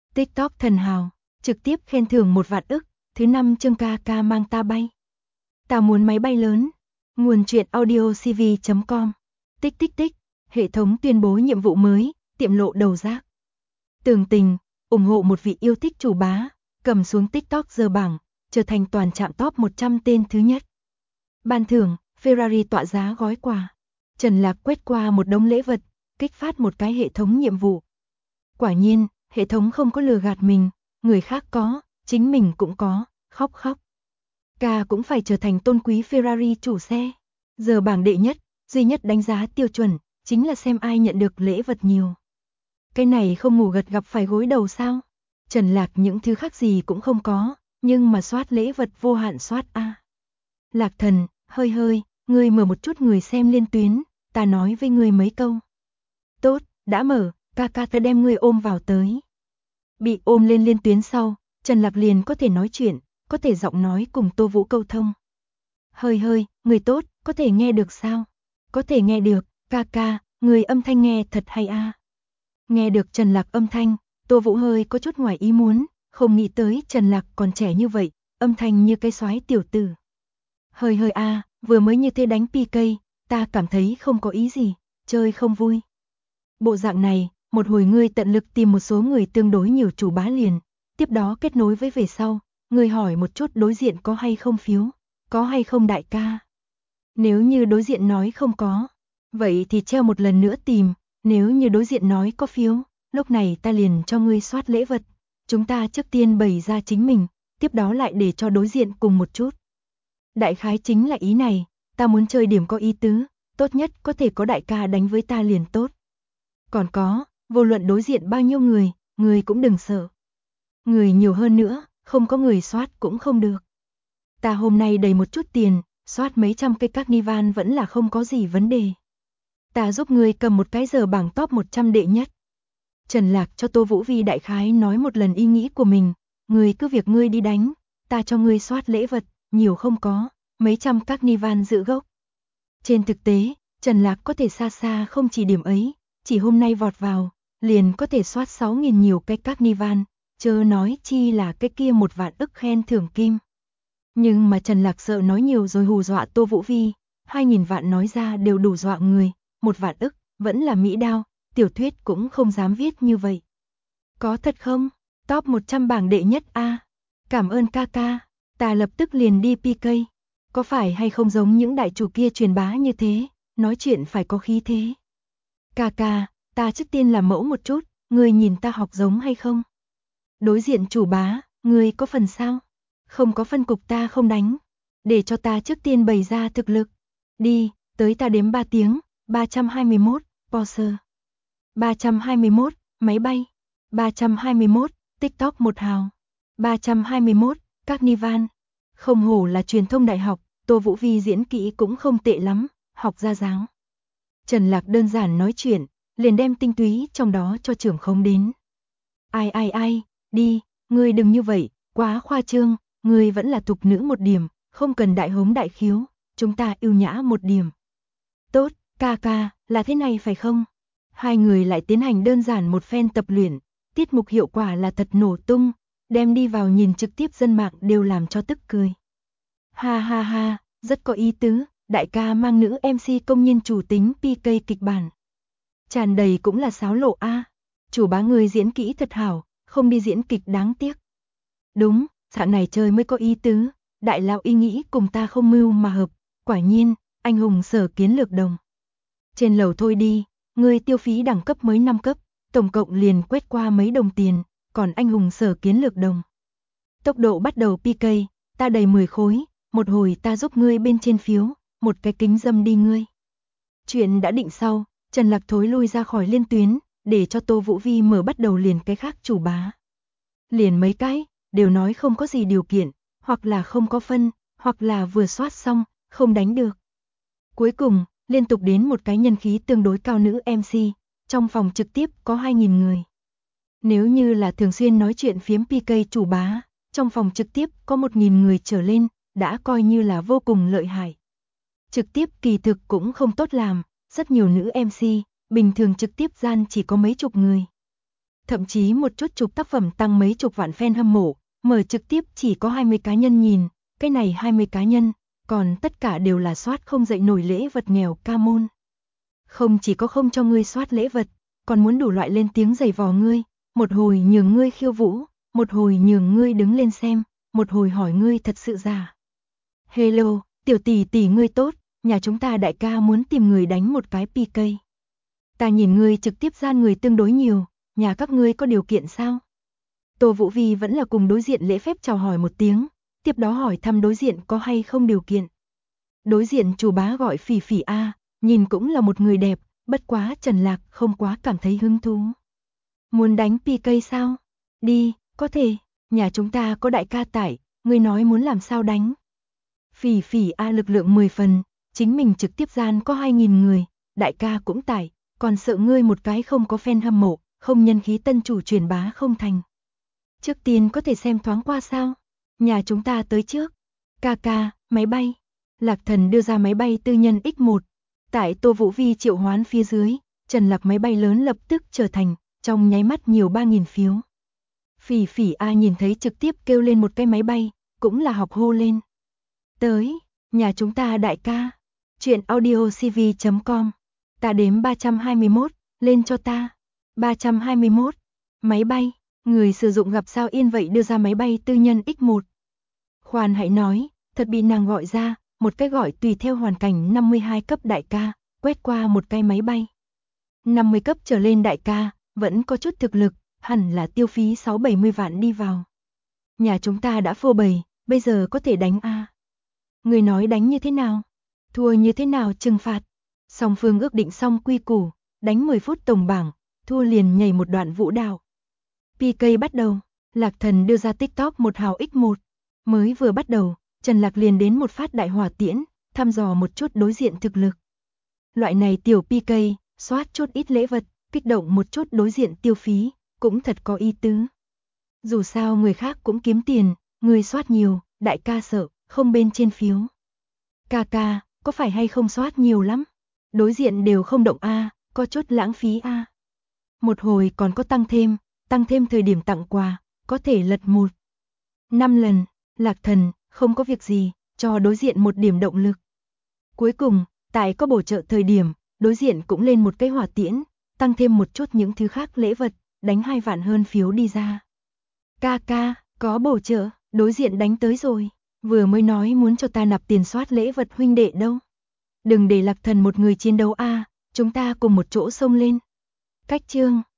TikTok thần hào, trực tiếp khen thưởng 1 vạn ức, thứ 5 chương ca ca mang ta bay. Ta muốn máy bay lớn. Nguồn truyện audiocv.com. Tích tích tích, hệ thống tuyên bố nhiệm vụ mới, tiệm lộ đầu rác. Tường tình, ủng hộ một vị yêu thích chủ bá, cầm xuống TikTok giờ bảng, trở thành toàn trạm top 100 tên thứ nhất. Ban thưởng, Ferrari tọa giá gói quà. Trần Lạc quét qua một đống lễ vật, kích phát một cái hệ thống nhiệm vụ. Quả nhiên, hệ thống không có lừa gạt mình, người khác có, chính mình cũng có, khóc khóc. Ca cũng phải trở thành tôn quý Ferrari chủ xe. Giờ bảng đệ nhất, duy nhất đánh giá tiêu chuẩn, chính là xem ai nhận được lễ vật nhiều. Cái này không ngủ gật gặp phải gối đầu sao? Trần Lạc những thứ khác gì cũng không có, nhưng mà soát lễ vật vô hạn soát a. Lạc thần, hơi, ngươi mở một chút người xem liên tuyến, ta nói với ngươi mấy câu. Tốt, đã mở, ca ta đem ngươi ôm vào tới. Bị ôm lên liên tuyến sau, Trần Lạc liền có thể nói chuyện, có thể giọng nói cùng Tô Vũ câu thông. Hơi, người tốt, có thể nghe được sao? Có thể nghe được, ca, người âm thanh nghe thật hay a. Nghe được Trần Lạc âm thanh, Tô Vũ hơi có chút ngoài ý muốn, không nghĩ tới Trần Lạc còn trẻ như vậy, âm thanh như cái soái tiểu tử. Hơi a, vừa mới như thế đánh PK, ta cảm thấy không có ý gì, chơi không vui. Bộ dạng này, một hồi ngươi tận lực tìm một số người tương đối nhiều chủ bá liền, tiếp đó kết nối với về sau, ngươi hỏi một chút đối diện có hay không phiếu, có hay không đại ca. Nếu như đối diện nói không có, vậy thì treo một lần nữa tìm, nếu như đối diện nói có phiếu, lúc này ta liền cho ngươi soát lễ vật, chúng ta trước tiên bày ra chính mình, tiếp đó lại để cho đối diện cùng một chút. Đại khái chính là ý này, ta muốn chơi điểm có ý tứ, tốt nhất có thể có đại ca đánh với ta liền tốt. Còn có, vô luận đối diện bao nhiêu người cũng đừng sợ. Người nhiều hơn nữa, không có người soát cũng không được. Ta hôm nay đầy một chút tiền, soát mấy trăm cây carnival vẫn là không có gì vấn đề. Ta giúp ngươi cầm một cái giờ bảng top 100 đệ nhất. Trần Lạc cho Tô Vũ Vi đại khái nói một lần ý nghĩ của mình, ngươi cứ việc ngươi đi đánh, ta cho ngươi soát lễ vật, nhiều không có, mấy trăm carnival giữ gốc. Trên thực tế, Trần Lạc có thể xa không chỉ điểm ấy, chỉ hôm nay vọt vào, liền có thể soát 6.000 nhiều cái carnival, chớ nói chi là cái kia 1 vạn ức khen thưởng kim. Nhưng mà Trần Lạc sợ nói nhiều rồi hù dọa Tô Vũ Vi, 2.000 vạn nói ra đều đủ dọa người, 1 vạn ức, vẫn là mỹ đao, tiểu thuyết cũng không dám viết như vậy. Có thật không? Top 100 bảng đệ nhất a. Cảm ơn ca, ta lập tức liền đi PK. Có phải hay không giống những đại chủ kia truyền bá như thế, nói chuyện phải có khí thế. Ca, ta trước tiên làm mẫu một chút, ngươi nhìn ta học giống hay không? Đối diện chủ bá, ngươi có phần sao? Không có phân cục ta không đánh. Để cho ta trước tiên bày ra thực lực. Đi, tới ta đếm 3 tiếng, 321, Porsche. 321, máy bay. 321, TikTok 1 hào. 321, Carnival. Không hổ là truyền thông đại học, Tô Vũ Vi diễn kỹ cũng không tệ lắm, học ra dáng. Trần Lạc đơn giản nói chuyện, liền đem tinh túy trong đó cho trưởng khống đến. Ai, đi, ngươi đừng như vậy, quá khoa trương, ngươi vẫn là thục nữ một điểm, không cần đại hống đại khiếu, chúng ta yêu nhã một điểm. Tốt, ca, là thế này phải không? Hai người lại tiến hành đơn giản một phen tập luyện, tiết mục hiệu quả là thật nổ tung, đem đi vào nhìn trực tiếp dân mạng đều làm cho tức cười. Ha, rất có ý tứ, đại ca mang nữ MC công nhân chủ tính PK kịch bản. Tràn đầy cũng là sáo lộ a. Chủ bá người diễn kỹ thật hảo, không đi diễn kịch đáng tiếc. Đúng, dạng này chơi mới có ý tứ, đại lão ý nghĩ cùng ta không mưu mà hợp, quả nhiên, anh hùng sở kiến lược đồng. Trên lầu thôi đi, người tiêu phí đẳng cấp mới 5 cấp, tổng cộng liền quét qua mấy đồng tiền, còn anh hùng sở kiến lược đồng. Tốc độ bắt đầu PK, ta đầy 10 khối, một hồi ta giúp ngươi bên trên phiếu, một cái kính dâm đi ngươi. Chuyện đã định sau, Trần Lạc thối lui ra khỏi liên tuyến, để cho Tô Vũ Vi mở bắt đầu liền cái khác chủ bá. Liền mấy cái, đều nói không có gì điều kiện, hoặc là không có phân, hoặc là vừa soát xong, không đánh được. Cuối cùng, liên tục đến một cái nhân khí tương đối cao nữ MC, trong phòng trực tiếp có 2.000 người. Nếu như là thường xuyên nói chuyện phiếm PK chủ bá, trong phòng trực tiếp có 1.000 người trở lên, đã coi như là vô cùng lợi hại. Trực tiếp kỳ thực cũng không tốt làm, rất nhiều nữ MC, bình thường trực tiếp gian chỉ có mấy chục người. thậm chí một chút chụp tác phẩm tăng mấy chục vạn fan hâm mộ, mở trực tiếp chỉ có 20 cá nhân nhìn, cái này 20 cá nhân, còn tất cả đều là soát không dậy nổi lễ vật nghèo ca môn. Không chỉ có không cho ngươi soát lễ vật, còn muốn đủ loại lên tiếng giày vò ngươi, một hồi nhường ngươi khiêu vũ, một hồi nhường ngươi đứng lên xem, một hồi hỏi ngươi thật sự giả. Hello, tiểu tỷ tỷ ngươi tốt, nhà chúng ta đại ca muốn tìm người đánh một cái PK. Ta nhìn ngươi trực tiếp gian người tương đối nhiều, nhà các ngươi có điều kiện sao? Tô Vũ Vi vẫn là cùng đối diện lễ phép chào hỏi một tiếng, tiếp đó hỏi thăm đối diện có hay không điều kiện. Đối diện chủ bá gọi Phỉ Phỉ A, nhìn cũng là một người đẹp, bất quá Trần Lạc không quá cảm thấy hứng thú. Muốn đánh PK sao? Đi, có thể, nhà chúng ta có đại ca tải, ngươi nói muốn làm sao đánh. Phỉ Phỉ A lực lượng 10 phần, chính mình trực tiếp gian có 2.000 người, đại ca cũng tải, còn sợ ngươi một cái không có fan hâm mộ, không nhân khí tân chủ truyền bá không thành. Trước tiên có thể xem thoáng qua sao? Nhà chúng ta tới trước. Ca, máy bay. Lạc Thần đưa ra máy bay tư nhân X1. Tại Tô Vũ Vi triệu hoán phía dưới, Trần Lạc máy bay lớn lập tức trở thành, trong nháy mắt nhiều 3.000 phiếu. Phỉ Phỉ A nhìn thấy trực tiếp kêu lên một cái máy bay, cũng là học hô lên. Tới, nhà chúng ta đại ca. Chuyện audiocv.com. Ta đếm 321, lên cho ta. 321. Máy bay, người sử dụng gặp sao yên vậy đưa ra máy bay tư nhân X1. Khoan hãy nói, thật bị nàng gọi ra, một cái gọi tùy theo hoàn cảnh 52 cấp đại ca, quét qua một cái máy bay. 50 cấp trở lên đại ca, vẫn có chút thực lực, hẳn là tiêu phí 6-70 vạn đi vào. Nhà chúng ta đã phô bày, bây giờ có thể đánh A. Người nói đánh như thế nào? Thua như thế nào trừng phạt? Song phương ước định xong quy củ, đánh 10 phút tổng bảng, thua liền nhảy một đoạn vũ đạo. PK bắt đầu, Lạc Thần đưa ra TikTok một hào X1. Mới vừa bắt đầu, Trần Lạc liền đến một phát đại hỏa tiễn, thăm dò một chút đối diện thực lực. Loại này tiểu PK, soát chút ít lễ vật, kích động một chút đối diện tiêu phí, cũng thật có ý tứ. Dù sao người khác cũng kiếm tiền, người soát nhiều, đại ca sợ, không bên trên phiếu. Ca, có phải hay không soát nhiều lắm? Đối diện đều không động A, có chút lãng phí A. Một hồi còn có tăng thêm thời điểm tặng quà, có thể lật 5 lần, Lạc Thần, không có việc gì, cho đối diện một điểm động lực. Cuối cùng, tại có bổ trợ thời điểm, đối diện cũng lên một cái hỏa tiễn, tăng thêm một chút những thứ khác lễ vật, đánh 2 vạn hơn phiếu đi ra. Ca, có bổ trợ, đối diện đánh tới rồi, vừa mới nói muốn cho ta nạp tiền soát lễ vật huynh đệ đâu. Đừng để Lạc Thần một người chiến đấu A, chúng ta cùng một chỗ xông lên. Cách chương